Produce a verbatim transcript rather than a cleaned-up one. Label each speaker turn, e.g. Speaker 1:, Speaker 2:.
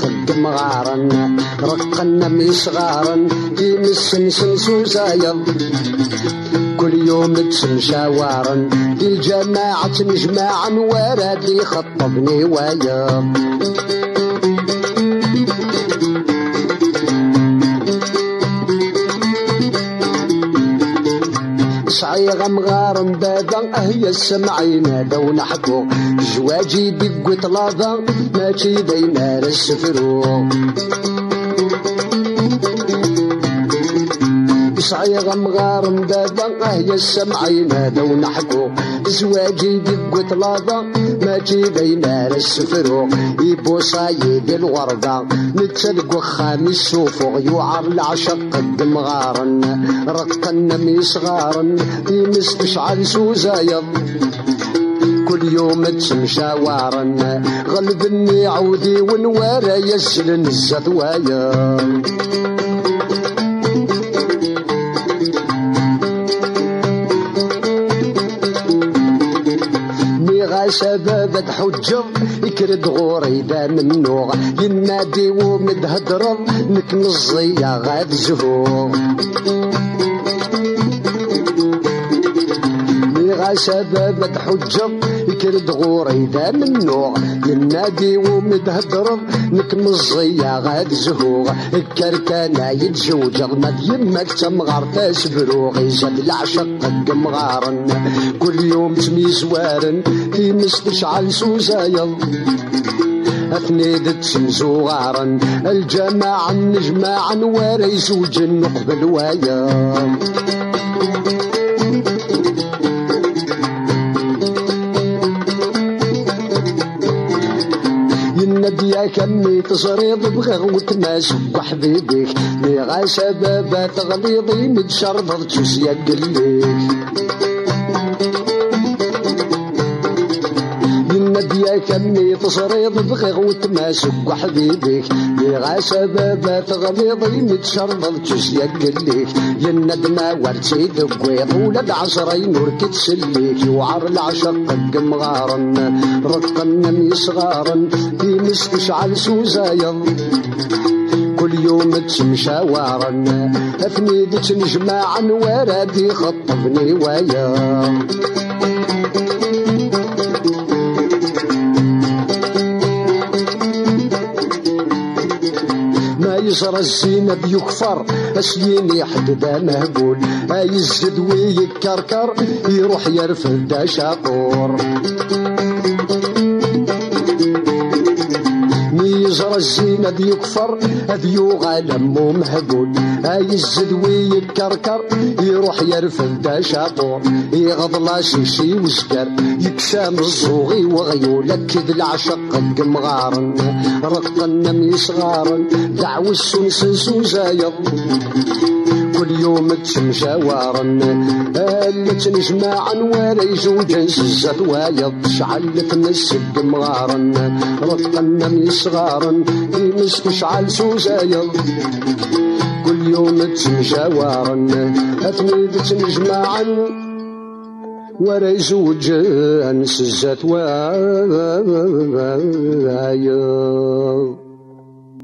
Speaker 1: قد مغارن رقنا من صغارن يمسن سنسوزايض كل يوم تمشاورن دي الجماعة نجمع وراد يخطبني ويا صعيغة مغارم بابا هي السمعين دو نحكو جواجي بيقو طلابا ماشي بين السفرو صعيغة مغارم بابا هي السمعين دو نحكو زواجي بيقو طلابا ماشي بين السفرو يبو صايد الوردة نتسلقو خامس سوفو يوعر العشق قد مغارن رقنا مي صغارن يمس تشعل سوزايض كل يوم تمشاورن غلبني عودي ونوارا يسلن الزدوايا شباب تحجر يكرد غوريدا منو ينادي ومدهدر نكنزي يا غاد زهور ميغا شباب تحجر يكرد غوريدا منو ينادي ومدهدر نكنزي يا غاد زهور الكركانة يتزوجر مد يمك تمغار تسبروغ يزاد العشق قد مغارن كل يوم تميزوارن يمس تشعل سوزايض أثنيد تسمزوغارن الجماعة نجماعا ورا يزوج نقبل ويا ينادي يا كمي تصريض بغغوت ناس وحبيبك ميغا شبابات غليظي متشربض تشوس يا قليك يا كمي تصريض بغغوت ماسك وحبيبك يغا شبابات غليظي متشربض تشوس يا قليك يندنا ورتي دقويض ولد عشرين وركت سليك يوعر العشق قد مغارن رقنا مي صغارن يمس تشعل سوزايض كل يوم تمشاورن أثنيد تنجمع ورادي خطبني ويا يجرى الزينب يكفر اسيني حددا مهبول يزد ويكركر يروح يرفد دا شاقور يجرى الزينب يكفر ذيو غالمو مهبول يزد ويكركر يروح يرفد دا شاقور يغضلا شيشي وزكر يكسام الزوغي وغيول كذ العشق قد مغارن رقنا مي صغارن دعو السنسن سوزايض كل يوم تمشاورن اللي نجمع ولا يزوجن سزت وايض شعلت نسق مغارن رقنا مي صغارن يمس تشعل سوزايض كل يوم تمشاورن أثنيد تنجمع ورا يزوجن سزت وايض